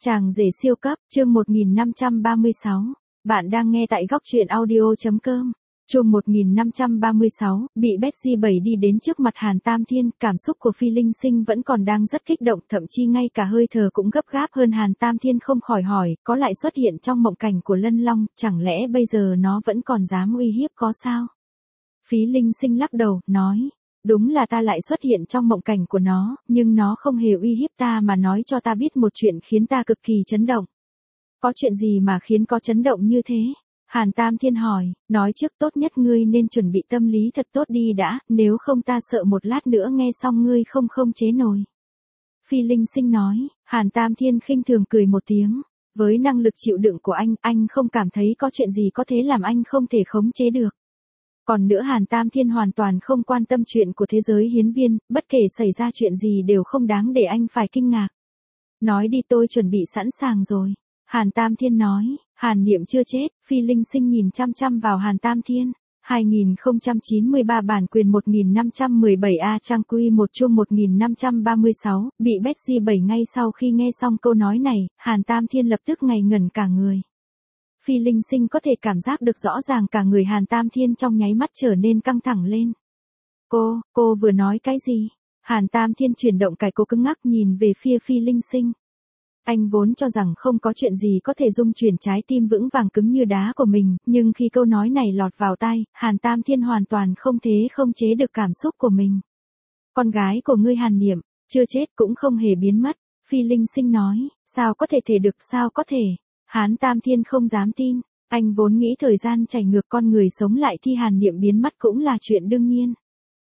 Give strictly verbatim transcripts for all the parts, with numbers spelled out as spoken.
Chàng rể siêu cấp, chương một nghìn năm trăm ba mươi sáu. Bạn đang nghe tại góc truyện audio.com. Chương một nghìn năm trăm ba mươi sáu, bị Betsy bảy đi đến trước mặt Hàn Tam Thiên, cảm xúc của Phi Linh Sinh vẫn còn đang rất kích động, thậm chí ngay cả hơi thở cũng gấp gáp hơn. Hàn Tam Thiên không khỏi hỏi, có lại xuất hiện trong mộng cảnh của Lân Long, chẳng lẽ bây giờ nó vẫn còn dám uy hiếp có sao? Phí Linh Sinh lắc đầu, nói, đúng là ta lại xuất hiện trong mộng cảnh của nó, nhưng nó không hề uy hiếp ta mà nói cho ta biết một chuyện khiến ta cực kỳ chấn động. Có chuyện gì mà khiến có chấn động như thế? Hàn Tam Thiên hỏi, nói trước tốt nhất ngươi nên chuẩn bị tâm lý thật tốt đi đã, nếu không ta sợ một lát nữa nghe xong ngươi không không chế nổi. Phi Linh Sinh nói, Hàn Tam Thiên khinh thường cười một tiếng, với năng lực chịu đựng của anh, anh không cảm thấy có chuyện gì có thể làm anh không thể khống chế được. Còn nữa Hàn Tam Thiên hoàn toàn không quan tâm chuyện của thế giới hiến viên, bất kể xảy ra chuyện gì đều không đáng để anh phải kinh ngạc. Nói đi, tôi chuẩn bị sẵn sàng rồi. Hàn Tam Thiên nói, Hàn Niệm chưa chết. Phi Linh Sinh nhìn chăm chăm vào Hàn Tam Thiên. hai nghìn không trăm chín mươi ba bản quyền một nghìn năm trăm mười bảy A trang quy một chương một nghìn năm trăm ba mươi sáu, bị Betsy bảy. Ngay sau khi nghe xong câu nói này, Hàn Tam Thiên lập tức ngây ngẩn cả người. Phi Linh Sinh có thể cảm giác được rõ ràng cả người Hàn Tam Thiên trong nháy mắt trở nên căng thẳng lên. Cô, cô vừa nói cái gì? Hàn Tam Thiên chuyển động cái cô cứng ngắc nhìn về phía Phi Linh Sinh. Anh vốn cho rằng không có chuyện gì có thể dung chuyển trái tim vững vàng cứng như đá của mình, nhưng khi câu nói này lọt vào tai, Hàn Tam Thiên hoàn toàn không thể không chế được cảm xúc của mình. Con gái của ngươi Hàn Niệm, chưa chết cũng không hề biến mất. Phi Linh Sinh nói, sao có thể thể được, sao có thể? Hàn Tam Thiên không dám tin, anh vốn nghĩ thời gian chảy ngược con người sống lại thì Hàn Niệm biến mất cũng là chuyện đương nhiên.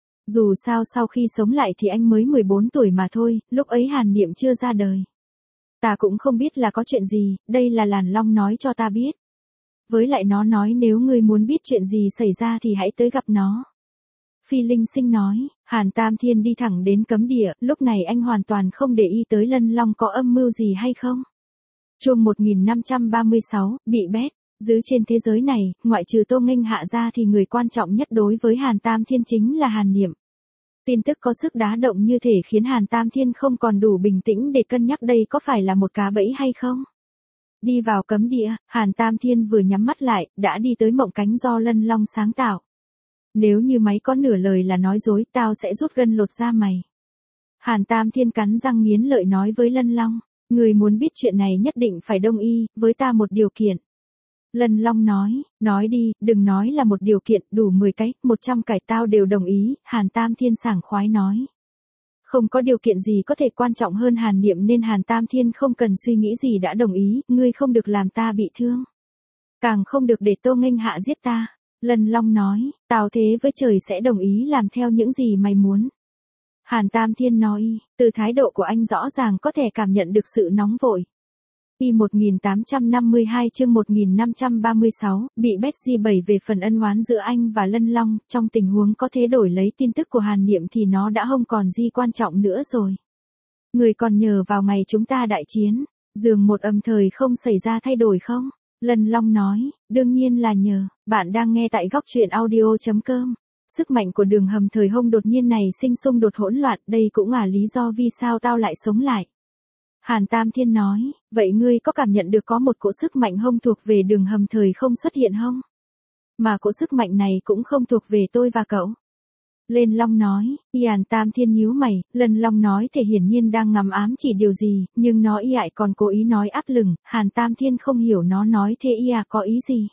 Dù sao sau khi sống lại thì anh mới mười bốn tuổi mà thôi, lúc ấy Hàn Niệm chưa ra đời. Ta cũng không biết là có chuyện gì, đây là Làn Long nói cho ta biết. Với lại nó nói nếu ngươi muốn biết chuyện gì xảy ra thì hãy tới gặp nó. Phi Linh Sinh nói, Hàn Tam Thiên đi thẳng đến cấm địa, lúc này anh hoàn toàn không để ý tới Lân Long có âm mưu gì hay không. Chương một nghìn năm trăm ba mươi sáu, bị bét. Dưới trên thế giới này, ngoại trừ Tô Nghênh Hạ ra thì người quan trọng nhất đối với Hàn Tam Thiên chính là Hàn Niệm. Tin tức có sức đá động như thể khiến Hàn Tam Thiên không còn đủ bình tĩnh để cân nhắc đây có phải là một cá bẫy hay không. Đi vào cấm địa, Hàn Tam Thiên vừa nhắm mắt lại, đã đi tới mộng cánh do Lân Long sáng tạo. Nếu như máy có nửa lời là nói dối, tao sẽ rút gân lột da mày. Hàn Tam Thiên cắn răng nghiến lợi nói với Lân Long, người muốn biết chuyện này nhất định phải đồng ý với ta một điều kiện. Lân Long nói, nói đi, đừng nói là một điều kiện, đủ mười cái, một trăm cái tao đều đồng ý. Hàn Tam Thiên sảng khoái nói. Không có điều kiện gì có thể quan trọng hơn Hàn Niệm nên Hàn Tam Thiên không cần suy nghĩ gì đã đồng ý, ngươi không được làm ta bị thương. Càng không được để Tô Nghênh Hạ giết ta. Lân Long nói, tao thế với trời sẽ đồng ý làm theo những gì mày muốn. Hàn Tam Thiên nói, từ thái độ của anh rõ ràng có thể cảm nhận được sự nóng vội. Y một nghìn tám trăm năm mươi hai chương một nghìn năm trăm ba mươi sáu, bị Betsy bảy về phần ân oán giữa anh và Lân Long, trong tình huống có thể đổi lấy tin tức của Hàn Niệm thì nó đã không còn gì quan trọng nữa rồi. Người còn nhờ vào ngày chúng ta đại chiến, dường một âm thời không xảy ra thay đổi không? Lân Long nói, đương nhiên là nhờ, bạn đang nghe tại góc truyện audio.com. Sức mạnh của đường hầm thời Hông đột nhiên này sinh xung đột hỗn loạn, đây cũng là lý do vì sao tao lại sống lại. Hàn Tam Thiên nói, vậy ngươi có cảm nhận được có một cỗ sức mạnh Hông thuộc về đường hầm thời không xuất hiện không? Mà cỗ sức mạnh này cũng không thuộc về tôi và cậu. Lân Long nói, Hàn Tam Thiên nhíu mày, Lân Long nói thể hiển nhiên đang ngầm ám chỉ điều gì, nhưng nó y ại còn cố ý nói áp lửng, Hàn Tam Thiên không hiểu nó nói thế y à có ý gì.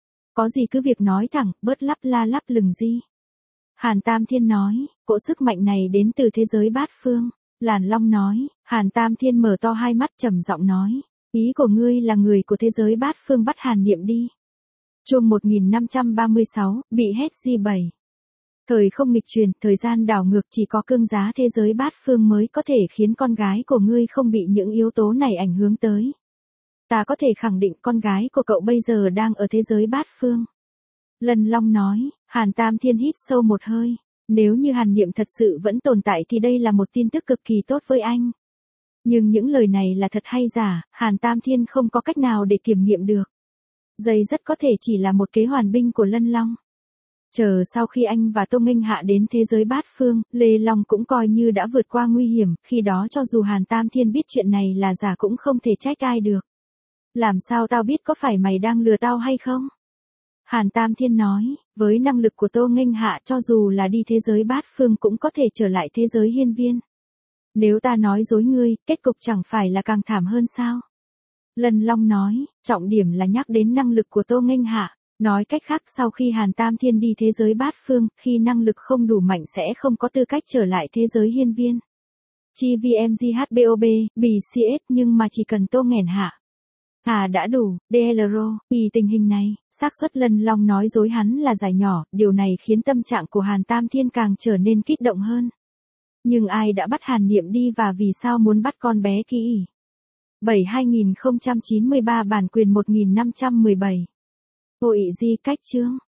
Có gì cứ việc nói thẳng, bớt lắp la lắp lửng gì. Hàn Tam Thiên nói, cỗ sức mạnh này đến từ thế giới bát phương. Làn Long nói, Hàn Tam Thiên mở to hai mắt trầm giọng nói, ý của ngươi là người của thế giới bát phương bắt Hàn Niệm đi. Chương một nghìn năm trăm ba mươi sáu, bị Betsy bảy. Thời không nghịch truyền, thời gian đảo ngược, chỉ có cương giá thế giới bát phương mới có thể khiến con gái của ngươi không bị những yếu tố này ảnh hưởng tới. Ta có thể khẳng định con gái của cậu bây giờ đang ở thế giới bát phương. Lân Long nói, Hàn Tam Thiên hít sâu một hơi. Nếu như Hàn Niệm thật sự vẫn tồn tại thì đây là một tin tức cực kỳ tốt với anh. Nhưng những lời này là thật hay giả, Hàn Tam Thiên không có cách nào để kiểm nghiệm được. Dây rất có thể chỉ là một kế hoàn binh của Lân Long. Chờ sau khi anh và Tô Nghênh Hạ đến thế giới bát phương, Lê Long cũng coi như đã vượt qua nguy hiểm, khi đó cho dù Hàn Tam Thiên biết chuyện này là giả cũng không thể trách ai được. Làm sao tao biết có phải mày đang lừa tao hay không? Hàn Tam Thiên nói, với năng lực của Tô Nghênh Hạ cho dù là đi thế giới bát phương cũng có thể trở lại thế giới hiên viên. Nếu ta nói dối ngươi, kết cục chẳng phải là càng thảm hơn sao? Lân Long nói, trọng điểm là nhắc đến năng lực của Tô Nghênh Hạ. Nói cách khác sau khi Hàn Tam Thiên đi thế giới bát phương, khi năng lực không đủ mạnh sẽ không có tư cách trở lại thế giới hiên viên. Chi vê em giê hát bê o bê, bê xê ét nhưng mà chỉ cần Tô nghèn Hạ. À đã đủ, đê lờ rô, vì tình hình này, xác suất Lân Long nói dối hắn là giải nhỏ, điều này khiến tâm trạng của Hàn Tam Thiên càng trở nên kích động hơn. Nhưng ai đã bắt Hàn Niệm đi và vì sao muốn bắt con bé kia ỉ? bảy hai nghìn không trăm chín mươi ba bản quyền một nghìn năm trăm mười bảy. Hội di cách chương